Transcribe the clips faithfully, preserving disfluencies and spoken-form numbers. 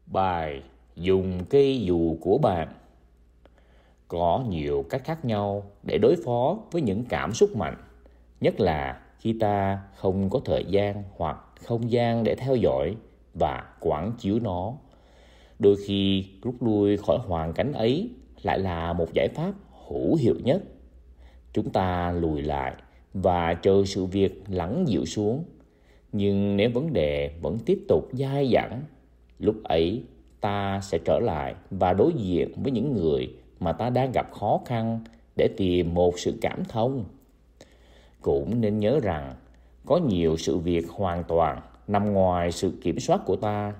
Bài dùng cây dù của bạn. Có nhiều cách khác nhau để đối phó với những cảm xúc mạnh, nhất là khi ta không có thời gian hoặc không gian để theo dõi và quán chiếu nó. Đôi khi rút lui khỏi hoàn cảnh ấy lại là một giải pháp hữu hiệu nhất. Chúng ta lùi lại và chờ sự việc lắng dịu xuống. Nhưng nếu vấn đề vẫn tiếp tục dai dẳng, lúc ấy ta sẽ trở lại và đối diện với những người mà ta đang gặp khó khăn để tìm một sự cảm thông. Cũng nên nhớ rằng có nhiều sự việc hoàn toàn nằm ngoài sự kiểm soát của ta.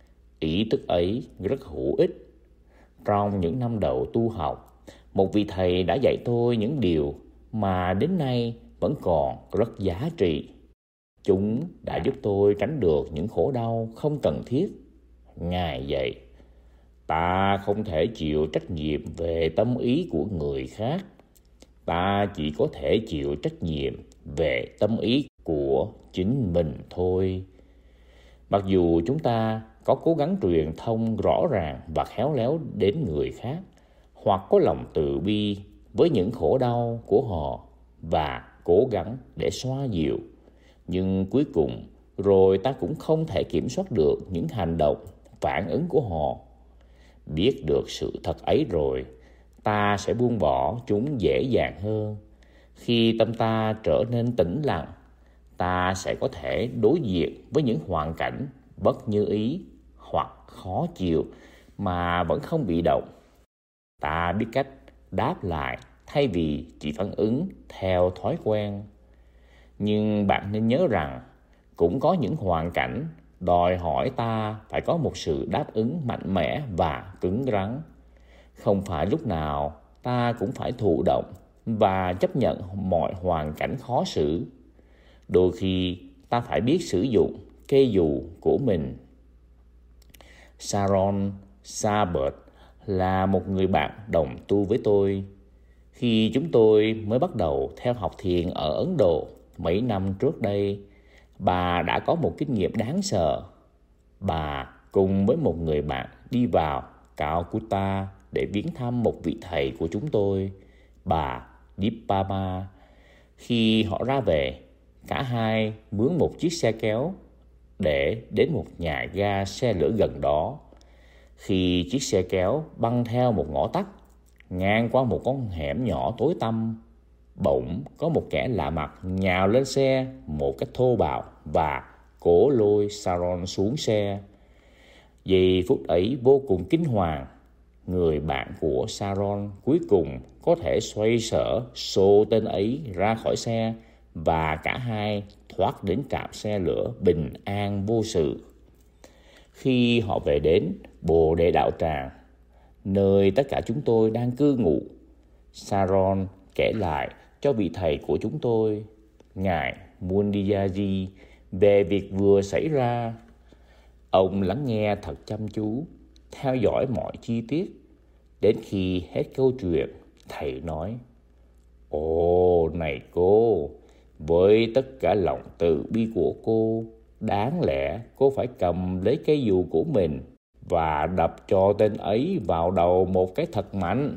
Ý thức ấy rất hữu ích. Trong những năm đầu tu học, một vị thầy đã dạy tôi những điều mà đến nay vẫn còn rất giá trị. Chúng đã giúp tôi tránh được những khổ đau không cần thiết. Ngài dạy, ta không thể chịu trách nhiệm về tâm ý của người khác. Ta chỉ có thể chịu trách nhiệm về tâm ý của chính mình thôi. Mặc dù chúng ta có cố gắng truyền thông rõ ràng và khéo léo đến người khác, hoặc có lòng từ bi với những khổ đau của họ và cố gắng để xoa dịu, nhưng cuối cùng rồi ta cũng không thể kiểm soát được những hành động, phản ứng của họ. Biết được sự thật ấy rồi, ta sẽ buông bỏ chúng dễ dàng hơn. Khi tâm ta trở nên tĩnh lặng, ta sẽ có thể đối diện với những hoàn cảnh bất như ý hoặc khó chịu mà vẫn không bị động. Ta biết cách đáp lại thay vì chỉ phản ứng theo thói quen. Nhưng bạn nên nhớ rằng cũng có những hoàn cảnh đòi hỏi ta phải có một sự đáp ứng mạnh mẽ và cứng rắn. Không phải lúc nào ta cũng phải thụ động và chấp nhận mọi hoàn cảnh khó xử. Đôi khi ta phải biết sử dụng cây dù của mình. Sharon Sabert là một người bạn đồng tu với tôi. Khi chúng tôi mới bắt đầu theo học thiền ở Ấn Độ mấy năm trước đây, bà đã có một kinh nghiệm đáng sợ. Bà cùng với một người bạn đi vào Calcutta để viếng thăm một vị thầy của chúng tôi, bà Dipama. Khi họ ra về, cả hai mướn một chiếc xe kéo để đến một nhà ga xe lửa gần đó. Khi chiếc xe kéo băng theo một ngõ tắt, ngang qua một con hẻm nhỏ tối tăm, bỗng có một kẻ lạ mặt nhào lên xe một cách thô bạo và cố lôi Sharon xuống xe. Giây phút ấy vô cùng kinh hoàng. Người bạn của Sharon cuối cùng có thể xoay sở xô tên ấy ra khỏi xe và cả hai thoát đến trạm xe lửa bình an vô sự. Khi họ về đến Bồ Đề Đạo Tràng, nơi tất cả chúng tôi đang cư ngụ, Sharon kể lại cho vị thầy của chúng tôi, ngài Mundiyaji, về việc vừa xảy ra. Ông lắng nghe thật chăm chú, theo dõi mọi chi tiết. Đến khi hết câu chuyện, thầy nói, ồ này cô, với tất cả lòng từ bi của cô, đáng lẽ cô phải cầm lấy cây dù của mình và đập cho tên ấy vào đầu một cái thật mạnh.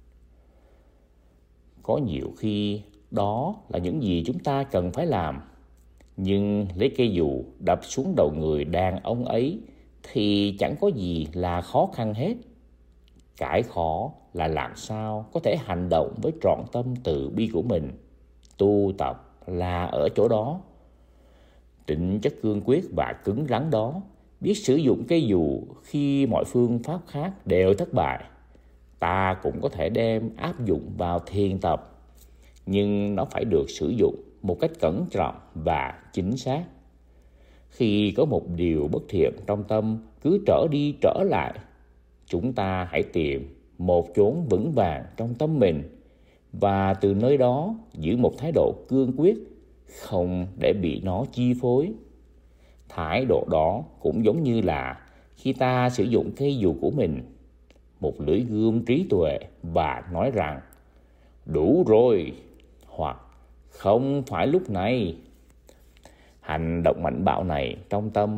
Có nhiều khi đó là những gì chúng ta cần phải làm. Nhưng lấy cây dù đập xuống đầu người đàn ông ấy thì chẳng có gì là khó khăn hết. Cái khó là làm sao có thể hành động với trọn tâm từ bi của mình. Tu tập là ở chỗ đó. Tính chất cương quyết và cứng rắn đó, biết sử dụng cây dù khi mọi phương pháp khác đều thất bại, ta cũng có thể đem áp dụng vào thiền tập. Nhưng nó phải được sử dụng một cách cẩn trọng và chính xác. Khi có một điều bất thiện trong tâm cứ trở đi trở lại, chúng ta hãy tìm một chốn vững vàng trong tâm mình và từ nơi đó giữ một thái độ cương quyết, không để bị nó chi phối. Thái độ đó cũng giống như là khi ta sử dụng cây dù của mình, một lưỡi gươm trí tuệ, và nói rằng đủ rồi hoặc không phải lúc này. Hành động mạnh bạo này trong tâm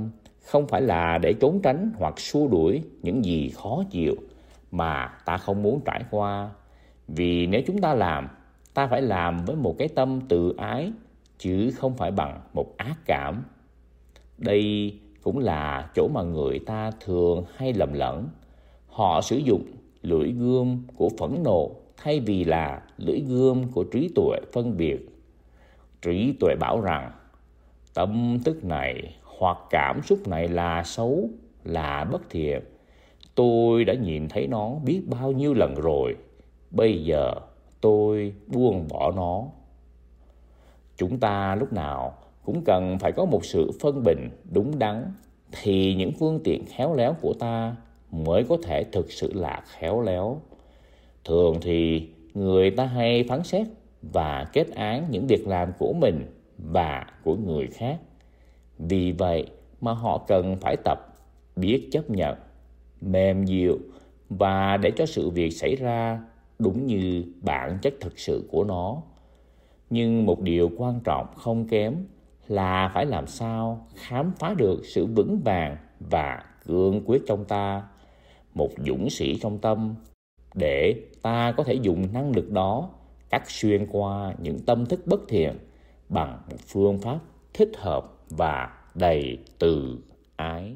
không phải là để trốn tránh hoặc xua đuổi những gì khó chịu mà ta không muốn trải qua. Vì nếu chúng ta làm, ta phải làm với một cái tâm tự ái, chứ không phải bằng một ác cảm. Đây cũng là chỗ mà người ta thường hay lầm lẫn. Họ sử dụng lưỡi gươm của phẫn nộ thay vì là lưỡi gươm của trí tuệ phân biệt. Trí tuệ bảo rằng tâm thức này hoặc cảm xúc này là xấu, là bất thiện. Tôi đã nhìn thấy nó biết bao nhiêu lần rồi. Bây giờ tôi buông bỏ nó. Chúng ta lúc nào cũng cần phải có một sự phân bình đúng đắn, thì những phương tiện khéo léo của ta mới có thể thực sự là khéo léo. Thường thì người ta hay phán xét và kết án những việc làm của mình và của người khác. Vì vậy mà họ cần phải tập biết chấp nhận, mềm dịu và để cho sự việc xảy ra đúng như bản chất thực sự của nó. Nhưng một điều quan trọng không kém là phải làm sao khám phá được sự vững vàng và cương quyết trong ta, một dũng sĩ trong tâm, để ta có thể dùng năng lực đó cắt xuyên qua những tâm thức bất thiện bằng một phương pháp thích hợp và đầy từ ái.